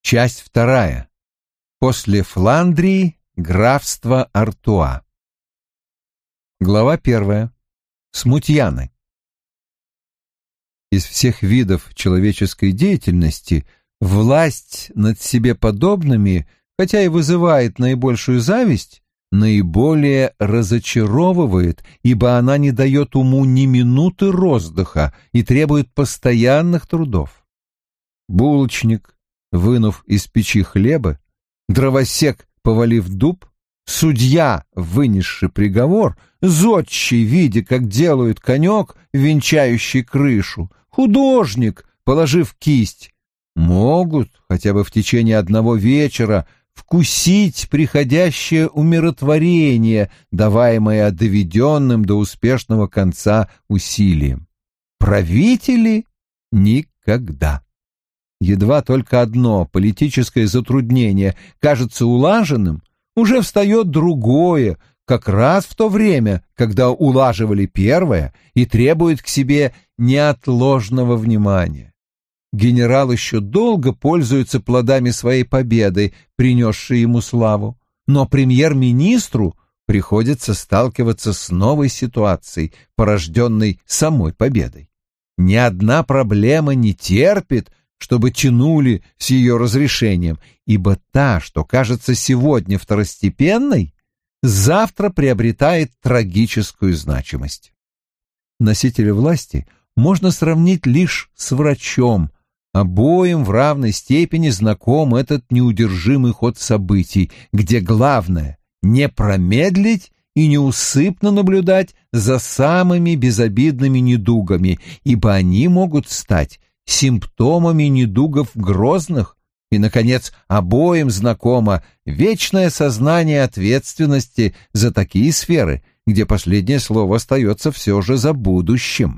Часть вторая. После Фландрии графство Артуа. Глава первая. Смутьяны. Из всех видов человеческой деятельности власть над себе подобными, хотя и вызывает наибольшую зависть, наиболее разочаровывает, ибо она не дает уму ни минуты роздыха и требует постоянных трудов. Булочник, вынув из печи хлеба, дровосек, повалив дуб, судья, вынесший приговор, зодчий, видя, как делают конек, венчающий крышу, художник, положив кисть, могут хотя бы в течение одного вечера вкусить приходящее умиротворение, даваемое доведенным до успешного конца усилием. Правители — никогда. Едва только одно политическое затруднение кажется улаженным, уже встает другое, как раз в то время, когда улаживали первое, и требует к себе неотложного внимания. Генерал еще долго пользуется плодами своей победы, принесшей ему славу, но премьер-министру приходится сталкиваться с новой ситуацией, порожденной самой победой. Ни одна проблема не терпит, чтобы тянули с ее разрешением, ибо та, что кажется сегодня второстепенной, завтра приобретает трагическую значимость. Носителя власти можно сравнить лишь с врачом. Обоим в равной степени знаком этот неудержимый ход событий, где главное — не промедлить и неусыпно наблюдать за самыми безобидными недугами, ибо они могут стать симптомами недугов грозных, и, наконец, обоим знакомо вечное сознание ответственности за такие сферы, где последнее слово остается все же за будущим.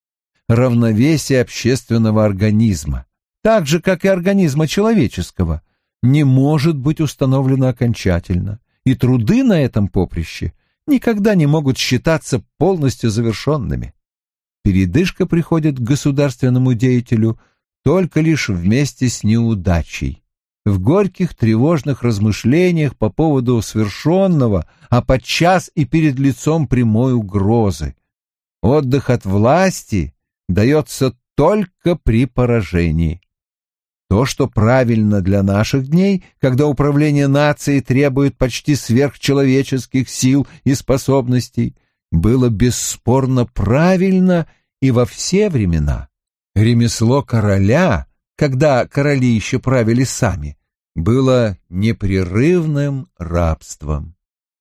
Равновесие общественного организма, так же, как и организма человеческого, не может быть установлено окончательно, и труды на этом поприще никогда не могут считаться полностью завершенными. Передышка приходит к государственному деятелю только лишь вместе с неудачей, в горьких тревожных размышлениях по поводу свершенного, а подчас и перед лицом прямой угрозы. Отдых от власти дается только при поражении. То, что правильно для наших дней, когда управление нацией требует почти сверхчеловеческих сил и способностей, было бесспорно правильно и во все времена. Ремесло короля, когда короли еще правили сами, было непрерывным рабством.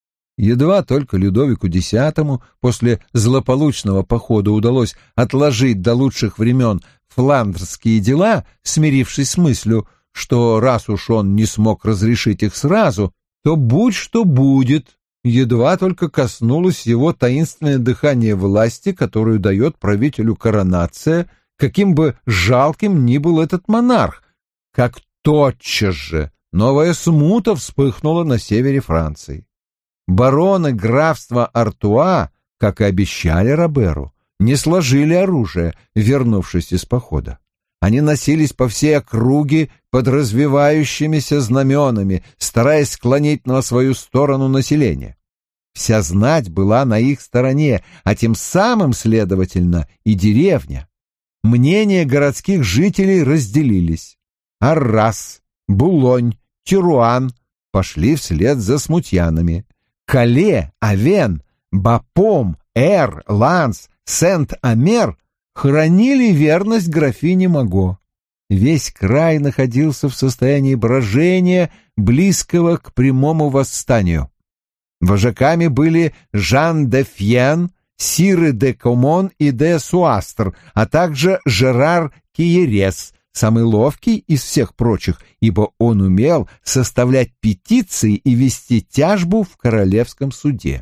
Едва только Людовику X после злополучного похода удалось отложить до лучших времен фландрские дела, смирившись с мыслью, что раз уж он не смог разрешить их сразу, то будь что будет, едва только коснулось его таинственное дыхание власти, которую дает правителю коронация, каким бы жалким ни был этот монарх, как тотчас же новая смута вспыхнула на севере Франции. Бароны графства Артуа, как и обещали Роберу, не сложили оружие, вернувшись из похода. Они носились по всей округе под развивающимися знаменами, стараясь склонить на свою сторону население. Вся знать была на их стороне, а тем самым, следовательно, и деревня. Мнения городских жителей разделились. Аррас, Булонь, Тируан пошли вслед за смутьянами. Кале, Авен, Бапом, Эр, Ланс, Сент-Амер хранили верность графине Маго. Весь край находился в состоянии брожения, близкого к прямому восстанию. Вожаками были Жан де Фьен, Сиры де Комон и де Суастр, а также Жерар Киерес, самый ловкий из всех прочих, ибо он умел составлять петиции и вести тяжбу в королевском суде.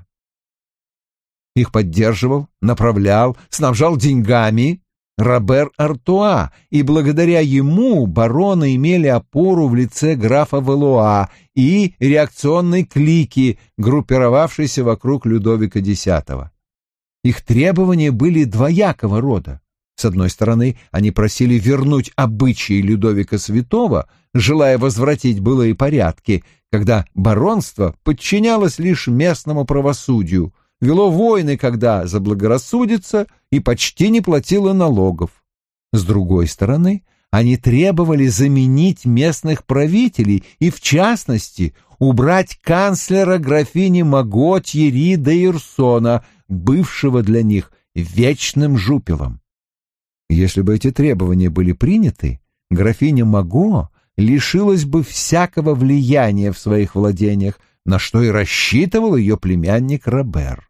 Их поддерживал, направлял, снабжал деньгами Робер Артуа, и благодаря ему бароны имели опору в лице графа Валуа и реакционной клики, группировавшейся вокруг Людовика X. Их требования были двоякого рода. С одной стороны, они просили вернуть обычаи Людовика Святого, желая возвратить былые порядки, когда баронство подчинялось лишь местному правосудию, вело войны, когда заблагорассудится, и почти не платило налогов. С другой стороны, они требовали заменить местных правителей и, в частности, убрать канцлера графини Маго Тьерри де Ирсона, бывшего для них вечным жупелом. Если бы эти требования были приняты, графиня Маго лишилась бы всякого влияния в своих владениях, на что и рассчитывал ее племянник Робер.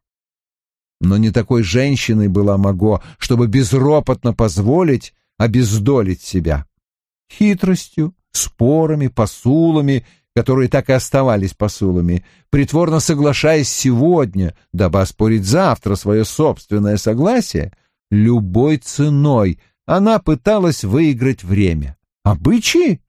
Но не такой женщиной была Маго, чтобы безропотно позволить обездолить себя. Хитростью, спорами, посулами, которые так и оставались посулами, притворно соглашаясь сегодня, дабы оспорить завтра свое собственное согласие, любой ценой она пыталась выиграть время. Обычаи?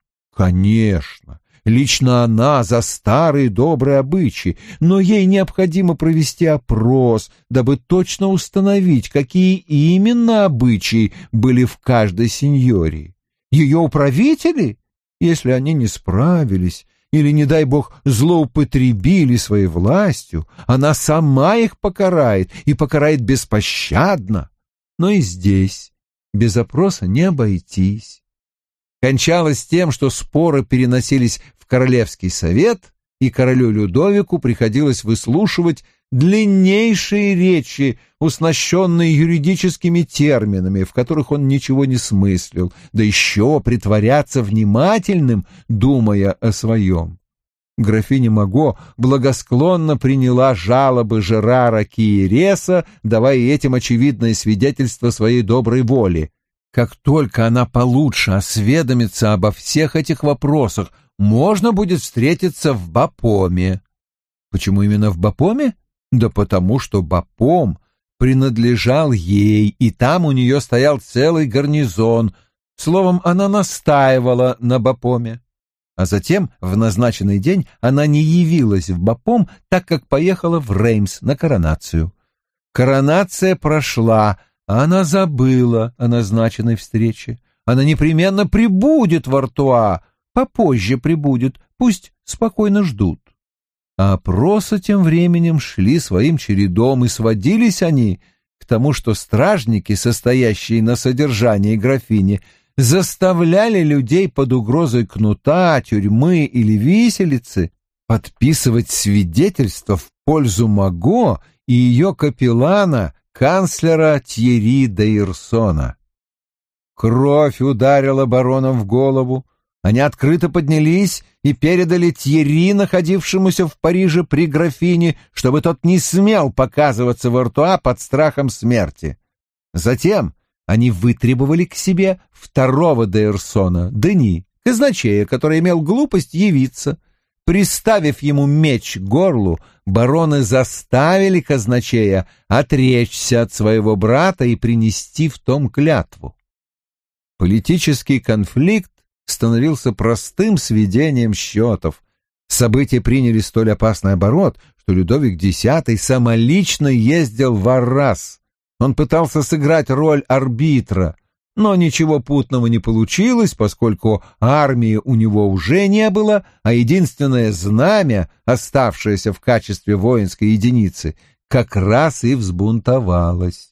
Конечно. Лично она за старые добрые обычаи, но ей необходимо провести опрос, дабы точно установить, какие именно обычаи были в каждой сеньории. Ее управители, если они не справились или, не дай бог, злоупотребили своей властью, она сама их покарает и покарает беспощадно. Но и здесь без опроса не обойтись. Кончалось тем, что споры переносились в Королевский совет, и королю Людовику приходилось выслушивать длиннейшие речи, оснащенные юридическими терминами, в которых он ничего не смыслил, да еще притворяться внимательным, думая о своем. Графиня Маго благосклонно приняла жалобы Жерара Киереса, давая этим очевидное свидетельство своей доброй воли. Как только она получше осведомится обо всех этих вопросах, можно будет встретиться в Бапоме. Почему именно в Бапоме? Да потому что Бапом принадлежал ей, и там у нее стоял целый гарнизон. Словом, она настаивала на Бапоме. А затем, в назначенный день, она не явилась в Бапом, так как поехала в Реймс на коронацию. Коронация прошла, а она забыла о назначенной встрече. Она непременно прибудет в Артуа, попозже прибудет, пусть спокойно ждут. А опросы тем временем шли своим чередом, и сводились они к тому, что стражники, состоящие на содержании графини, заставляли людей под угрозой кнута, тюрьмы или виселицы подписывать свидетельства в пользу Маго и ее капеллана, канцлера Тьерри де Ирсона. Кровь ударила баронам в голову. Они открыто поднялись и передали Тьерри, находившемуся в Париже при графине, чтобы тот не смел показываться в Артуа под страхом смерти. Затем они вытребовали к себе второго де Ирсона, Дени, казначея, который имел глупость явиться. Приставив ему меч к горлу, бароны заставили казначея отречься от своего брата и принести в том клятву. Политический конфликт становился простым сведением счетов. События приняли столь опасный оборот, что Людовик X самолично ездил в Аррас. Он пытался сыграть роль арбитра, но ничего путного не получилось, поскольку армии у него уже не было, а единственное знамя, оставшееся в качестве воинской единицы, как раз и взбунтовалось.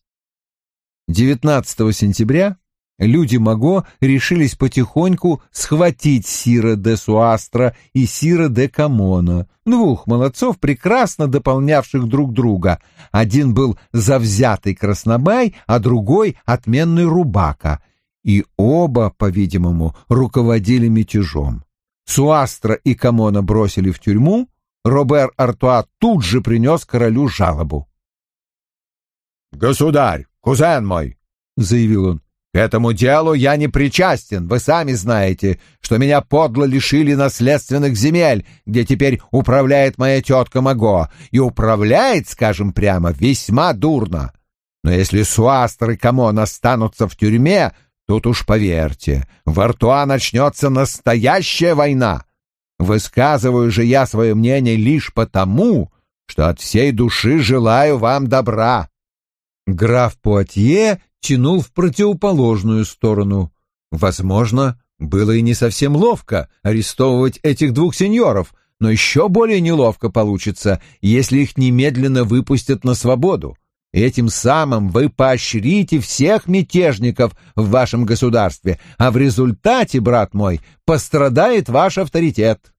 19 сентября люди Маго решились потихоньку схватить Сира де Суастра и Сира де Камона, двух молодцов, прекрасно дополнявших друг друга. Один был завзятый краснобай, а другой — отменный рубака. И оба, по-видимому, руководили мятежом. Суастра и Камона бросили в тюрьму, Робер Артуа тут же принес королю жалобу. «Государь, кузен мой», — заявил он, — «к этому делу я не причастен. Вы сами знаете, что меня подло лишили наследственных земель, где теперь управляет моя тетка Маго, и управляет, скажем прямо, весьма дурно. Но если Суастр и Камон останутся в тюрьме, тут уж поверьте, в Артуа начнется настоящая война. Высказываю же я свое мнение лишь потому, что от всей души желаю вам добра». Граф Пуатье тянул в противоположную сторону. Возможно, было и не совсем ловко арестовывать этих двух сеньоров, но еще более неловко получится, если их немедленно выпустят на свободу. Этим самым вы поощрите всех мятежников в вашем государстве, а в результате, брат мой, пострадает ваш авторитет.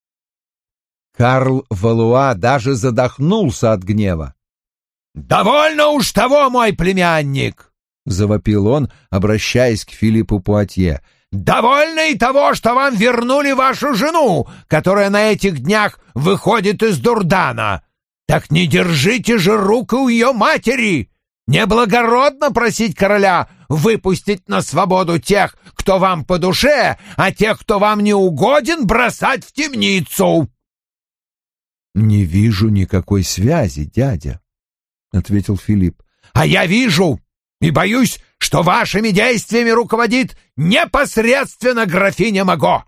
Карл Валуа даже задохнулся от гнева. «Довольно уж того, мой племянник!» — завопил он, обращаясь к Филиппу Пуатье. «Довольно и того, что вам вернули вашу жену, которая на этих днях выходит из Дурдана. Так не держите же руку у ее матери! Неблагородно просить короля выпустить на свободу тех, кто вам по душе, а тех, кто вам не угоден, бросать в темницу!» «Не вижу никакой связи, дядя», — ответил Филипп. «А я вижу и боюсь, что вашими действиями руководит непосредственно графиня Маго».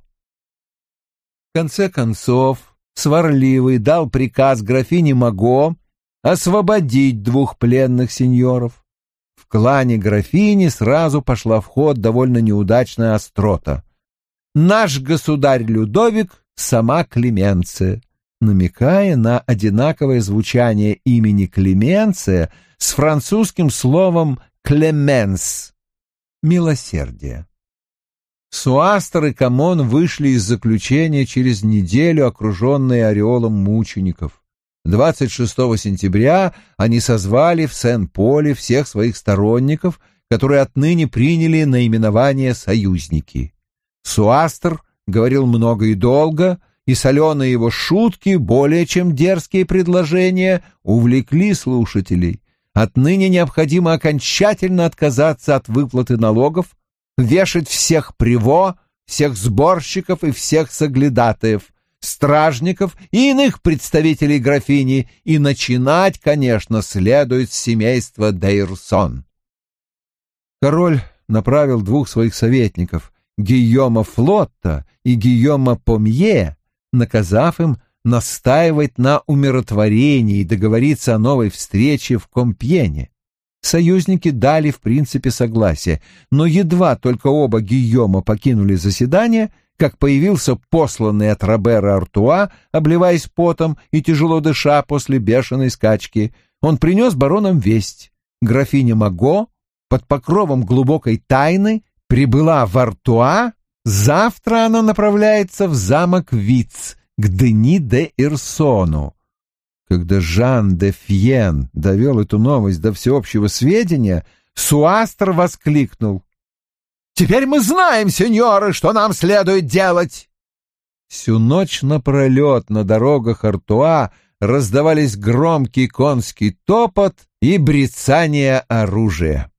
В конце концов, сварливый дал приказ графине Маго освободить двух пленных сеньоров. В клане графини сразу пошла в ход довольно неудачная острота. «Наш государь Людовик — сама Клеменция», намекая на одинаковое звучание имени Клеменция с французским словом «клеменс» — «милосердие». Суастер и Камон вышли из заключения через неделю, окруженные ореолом мучеников. 26 сентября они созвали в Сен-Поле всех своих сторонников, которые отныне приняли наименование «союзники». Суастер говорил много и долго, и соленые его шутки, более чем дерзкие предложения, увлекли слушателей. Отныне необходимо окончательно отказаться от выплаты налогов, вешать всех приво, всех сборщиков и всех соглядатаев, стражников и иных представителей графини, и начинать, конечно, следует с семейства Дейрсон. Король направил двух своих советников, Гийома Флотта и Гийома Помье, наказав им настаивать на умиротворении и договориться о новой встрече в Компьене. Союзники дали в принципе согласие, но едва только оба Гийома покинули заседание, как появился посланный от Робера Артуа, обливаясь потом и тяжело дыша после бешеной скачки. Он принес баронам весть. Графиня Маго под покровом глубокой тайны прибыла в Артуа. Завтра она направляется в замок Виц к Дени де Ирсону. Когда Жан де Фьен довел эту новость до всеобщего сведения, Суастер воскликнул: «Теперь мы знаем, сеньоры, что нам следует делать!» Всю ночь напролет на дорогах Артуа раздавались громкий конский топот и брецание оружия.